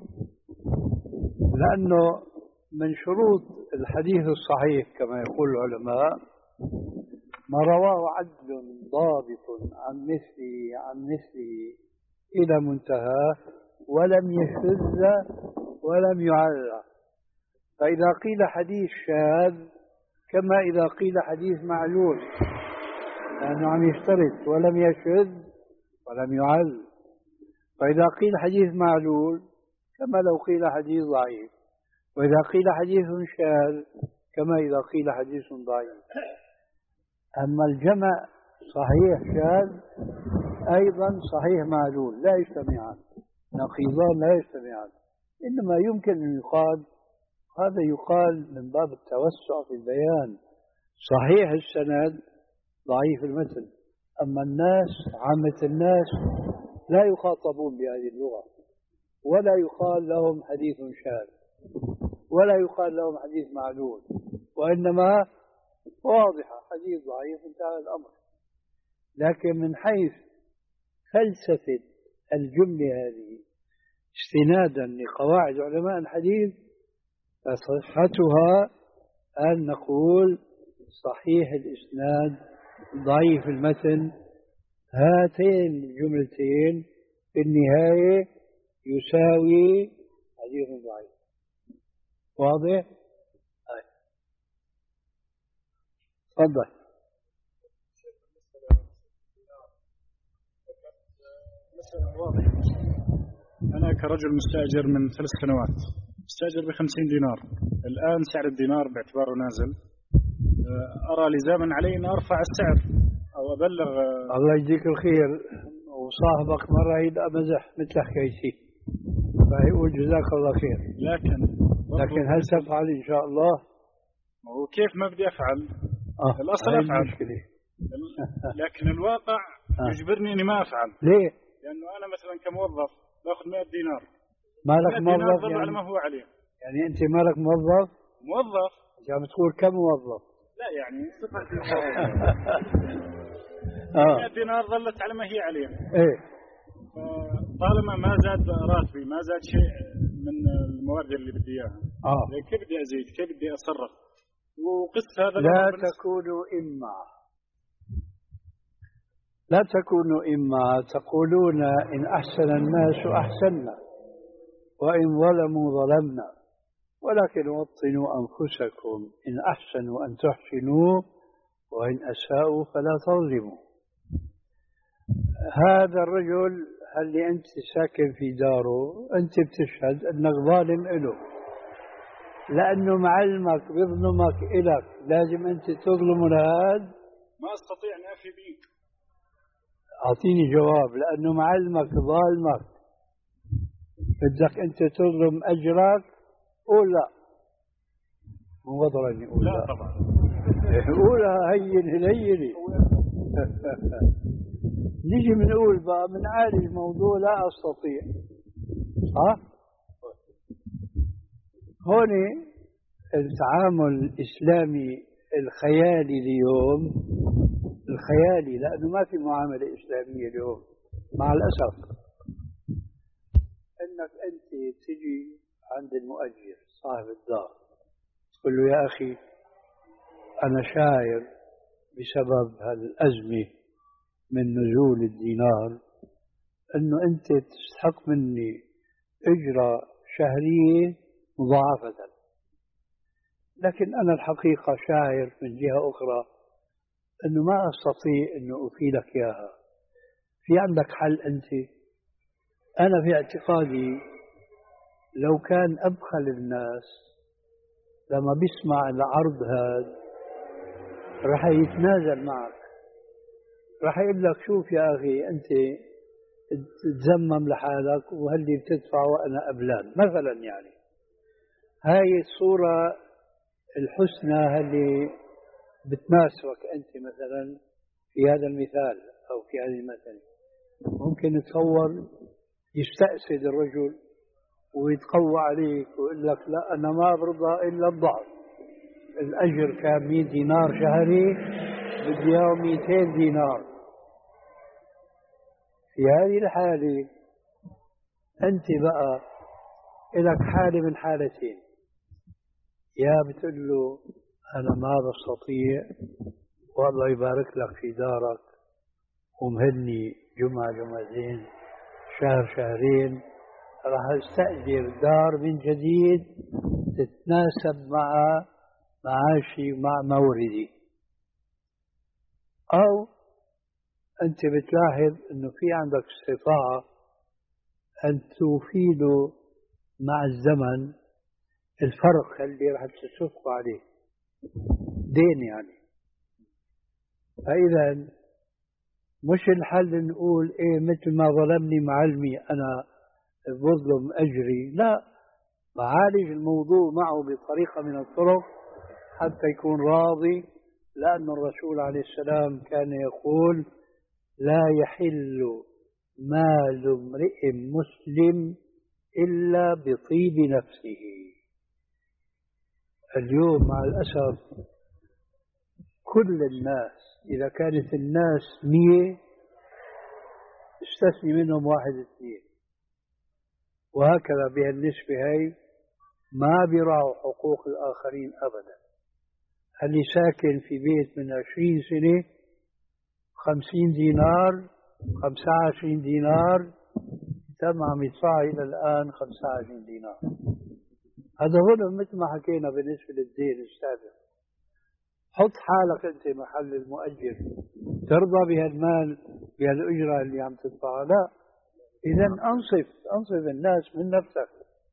لأنه من شروط الحديث الصحيح كما يقول العلماء ما رواه عدل ضابط عن مثله عن مثله إلى منتهى ولم يشذ ولم يعلق. فإذا قيل حديث شاذ كما إذا قيل حديث معلول، لأنه عم يشترط ولم يشذ ولم يعل. فإذا قيل حديث معلول كما لو قيل حديث ضعيف، وإذا قيل حديث شاذ كما إذا قيل حديث ضعيف. أما الجمع صحيح شاذ أيضا صحيح معلول لا يجتمعان، نقيضان لا يجتمعان، إنما يمكن أن يقال هذا يقال من باب التوسع في البيان صحيح السند ضعيف المتن. أما الناس عامة الناس لا يخاطبون بهذه اللغة، ولا يقال لهم حديث شاذ ولا يقال لهم حديث معلول، وإنما واضحة حديث ضعيف انتهى الأمر. لكن من حيث فلسفة الجملة هذه استنادا لقواعد علماء الحديث فصحتها أن نقول صحيح الإسناد ضعيف المتن. هاتين الجملتين في النهاية يساوي حديث ضعيف. واضح؟ هاي تفضل. واضح. أنا كرجل مستأجر من ثلاث سنوات مستأجر بخمسين دينار، الآن سعر الدينار باعتباره نازل، أرى لزاما علي أن أرفع السعر أو أبلغ. الله يجزيك الخير، وصاحبك مرة يبقى مزح مثل حكايتي فيقول جزاك الله خير، لكن لكن هل تفعل إن شاء الله؟ وكيف ما بدي أفعل؟ آه. الأصل أفعل، لكن الواقع آه. يجبرني إني ما أفعل. ليه؟ لأنه أنا مثلا كموظف باخذ مئة دينار. مالك موظف يعني؟ على ما هو عليه. يعني أنت مالك موظف؟ موظف. أنت عم تقول كم موظف؟ لا يعني صفة آه. مئة دينار ظلت على ما هي عليه. إيه. طالما ما زاد راتبي، ما زاد شيء من الموارد اللي بدي إياها. آه. كيف بدي أزيد؟ كيف بدي أتصرف؟ وقصة هذا لا تكونوا إما لا تكونوا إما تقولون إن أحسن الناس أحسننا وإن ظلموا ظلمنا، ولكن وطنوا أنفسكم إن أحسنوا أن تحسنوا وإن أساءوا فلا تظلموا. هذا الرجل اللي أنت ساكن في داره أنت بتشهد أنك ظالم له، لأنه معلمك بيظلمك إلك، لازم أنت تظلمه لهذا؟ ما أستطيع أن أفي بيك. أعطيني جواب. لأنه معلمك ظالمك بدك أنت تظلم أجرك؟ قول لا. مو وضرني قول لا. لا طبعا. قولها هين هيني. نيجي بنقول بقى بنعالج موضوع لا أستطيع، صح؟ هون التعامل الإسلامي الخيالي اليوم، الخيالي لأنه ما في معاملة إسلامية اليوم مع الأسف، أنك أنت تجي عند المؤجر صاحب الدار تقول له يا أخي أنا شاعر بسبب هالأزمة من نزول الدينار أنه أنت تستحق مني أجرة شهرية مضاعفة، لكن أنا الحقيقة شاعر من جهة أخرى أنه ما أستطيع أنه أفي لك إياها. في عندك حل أنت؟ أنا في اعتقادي لو كان أبخل الناس لما بيسمع العرض هذا رح يتنازل معك، رح يقول لك شوف يا أخي أنت تزمم لحالك وهلي بتدفع وأنا أبلان مثلا. يعني هاي الصورة الحسنى اللي بتناسبك أنت مثلا في هذا المثال أو في هذه المثل، ممكن نتصور يستأسد الرجل ويتقوى عليك ويقول لك لا أنا ما برضى إلا الضعف، الأجر كان مئة دينار شهري بدي إياه مئتين دينار. في هذه الحالة أنت بقى لك حالة من حالتين، يا بتقول له أنا ما بستطيع والله يبارك لك في دارك ومهلني جمعة جمعتين شهر شهرين راح استأجر دار من جديد تتناسب مع معاشي ومع موردي. أو أنت بتلاحظ أنه في عندك استطاعة أن تفيده مع الزمن الفرق اللي راح تشوفه عليه دين يعني. فإذا مش الحل نقول إيه مثل ما ظلمني معلمي أنا بظلم أجري، لا، معالج الموضوع معه بطريقة من الطرق حتى يكون راضي، لأن الرسول عليه السلام كان يقول لا يحل مال امرئ مسلم إلا بطيب نفسه. اليوم مع الأسف كل الناس إذا كانت الناس مية استثني منهم واحد اثنين، وهكذا بهالنسبة هاي ما بيراعوا حقوق الآخرين أبدا. اللي ساكن في بيت من عشرين سنة خمسين دينار خمسة وعشرين دينار تم عم يدفع إلى الآن خمسة وعشرين دينار، هذا ظلم مثل ما حكينا بالنسبة للدين السابق. حط حالك أنت محل المؤجر، ترضى بهالمال بهالأجرة اللي عم تدفعها؟ لا. إذا أنصف أنصف الناس من نفسك.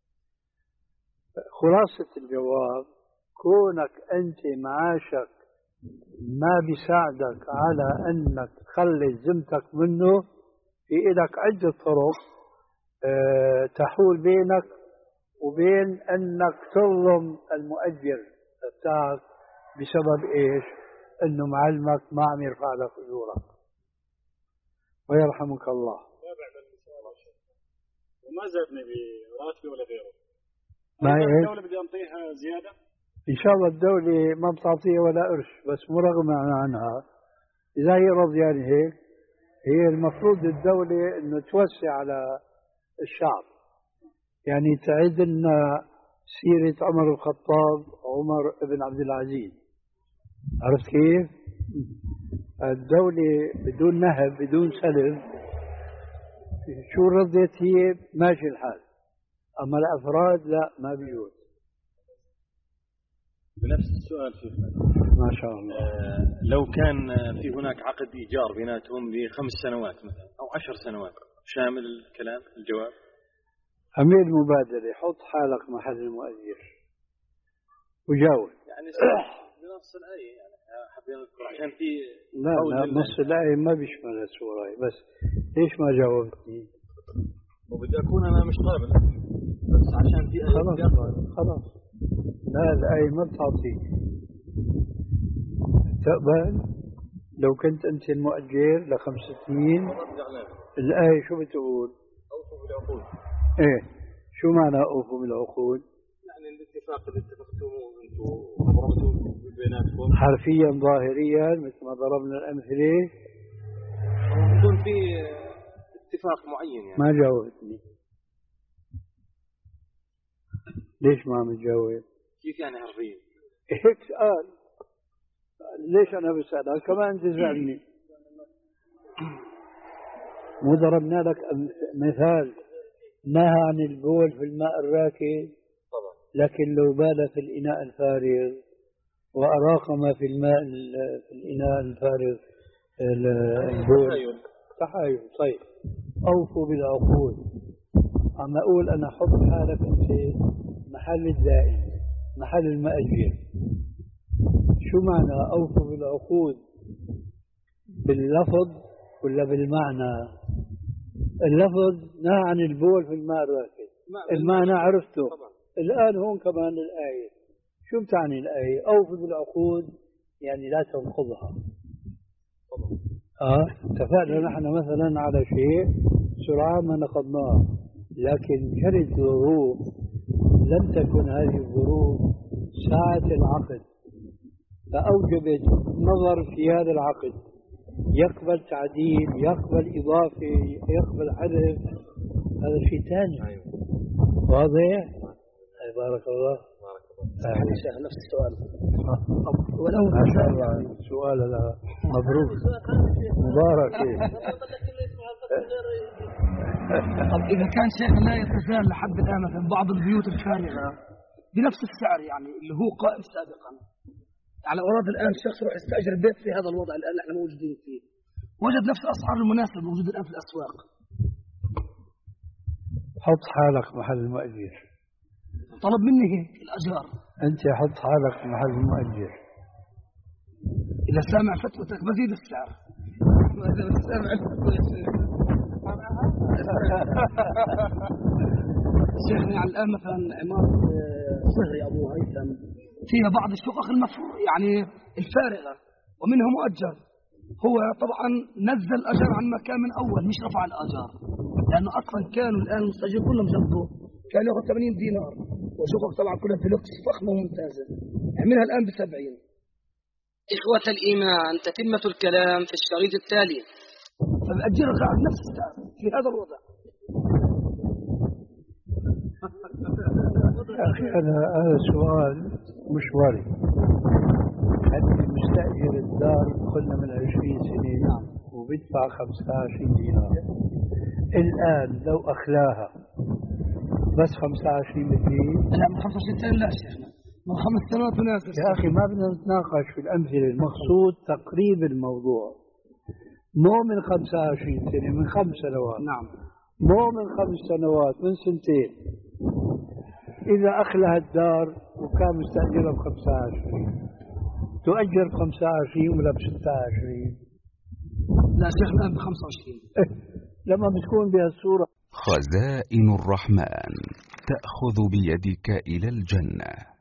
خلاصة الجواب كونك أنت معاشك ما بيساعدك على أنك تخلي ذمتك منه، في إلك عدة طرق أه تحول بينك وبين أنك تظلم المؤجر بتاعك بسبب إيش؟ أنه معلمك ما عم يرفع لك أجورك ويرحمك الله. لا بعد الاتصال وما زادني براتبي ولا غيره. ما إيه؟ الدولة بدي أنطيها زيادة؟ إن شاء الله الدولة ما بتعطيها ولا قرش، بس مرغمة عنها. إذا هي رضيانة هيك، هي المفروض الدولة إنه توسع على الشعب، يعني تعيد لنا سيرة عمر الخطاب وعمر بن عبد العزيز. عرفت كيف؟ الدولة بدون نهب بدون سلب شو ردت هي ماشي الحال، أما الأفراد لا ما بيجوز. بنفس السؤال شيخنا ما شاء الله. آه لو كان في هناك عقد إيجار بيناتهم لخمس سنوات مثلا أو عشر سنوات، شامل الكلام الجواب؟ أمير المبادرة حط حالك محل المؤجر وجاوب. يعني بنص الآية يعني حابين نذكر عشان في لا لا نص الآية ما بيشمل السورة، بس ليش ما جاوبتني؟ وبدي أكون أنا مش قابل بس عشان في آية خلاص خلاص. لا الآية ما بتعطيك تقبل. لو كنت أنت المؤجر لخمس سنين الآية شو بتقول؟ أوفوا بالعقود. إيه شو معنى أوفوا بالعقود؟ يعني الاتفاق اللي اتفقتموه أنتم وضربتوا بيناتكم حرفيا ظاهريا مثل ما ضربنا الأمثلة يكون في اتفاق معين يعني. ما جاوبتني. ليش ما متجاوب؟ كيف يعني حرفيا؟ هيك سؤال. ليش أنا بسألك كمان أنت تسألني؟ مو ضربنا لك مثال نهى عن البول في الماء الراكد، لكن لو بال في الإناء الفارغ وأراق ما في الماء في الإناء الفارغ البول تحايل. طيب أوفوا بالعقود. عم أقول أنا حط حالك أنت محل الدائن محل المأجر. شو معنى أوفوا بالعقود؟ باللفظ ولا بالمعنى؟ اللفظ نهى عن البول في الماء الراكد، المعنى عرفته. الآن هون كمان الآية شو بتعني الآية؟ أوفوا بالعقود يعني لا تنقضها. آه اتفقنا نحن مثلا على شيء سرعان ما نقضناه، لكن كانت ظروف لم تكن هذه الظروف ساعة العقد فأوجبت نظر في هذا العقد، يقبل تعديل يقبل إضافة يقبل حذف، هذا شيء ثاني. واضح؟ بارك الله. يعني شيخ نفس السؤال ولو ما شاء الله سؤال لها مبروك مبارك. طب إذا كان شيخ لا يتزال لحد الآن مثلا بعض البيوت الفارغة بنفس السعر يعني اللي هو قائم سابقا، على أراد الآن الشخص يروح يستأجر البيت في هذا الوضع الآن اللي احنا موجودين فيه، وجد نفس الأسعار المناسبة موجودة الآن في الأسواق. حط حالك محل المؤجر. طلب مني هيك الأجار. أنت حط حالك محل المؤجر. إذا سامع فتوتك بزيد السعر. إذا سامع شيخنا يعني الآن مثلا عمارة صهري أبو هيثم فيها بعض الشقق المفروض يعني الفارغة ومنها مؤجر، هو طبعا نزل الأجار عن مكان من أول مش رفع الأجار، لأنه أصلا كانوا الآن المستأجر كلهم جنبه كان يأخذ ثمانين دينار وشقق طبعا كلها ديلوكس فخمة وممتازة، عملها الآن بسبعين. إخوة الإيمان تتمة الكلام في الشريط التالي. فالأجر قاعد نفس السعر في هذا الوضع. يا أخي أنا هذا سؤال مش وارد. حتى مستأجر الدار قلنا من عشرين سنة وبيدفع خمسة وعشرين دينار، الآن لو أخلاها بس خمسة وعشرين بدي لا من خمسة وعشرين سنة لا شيخنا من خمس سنوات وناسب. يا أخي ما بدنا نتناقش في الأمثلة، المقصود تقريب الموضوع، مو من خمسة وعشرين سنة من خمس سنوات. نعم مو من خمس سنوات من سنتين. إذا أخلها الدار وكان مستأجرها بخمسة وعشرين تؤجر بخمسة وعشرين ولا بستة وعشرين؟ لا شيخ الآن بخمسة وعشرين. لما بتكون بهالصورة. خزائن الرحمن تأخذ بيدك إلى الجنة.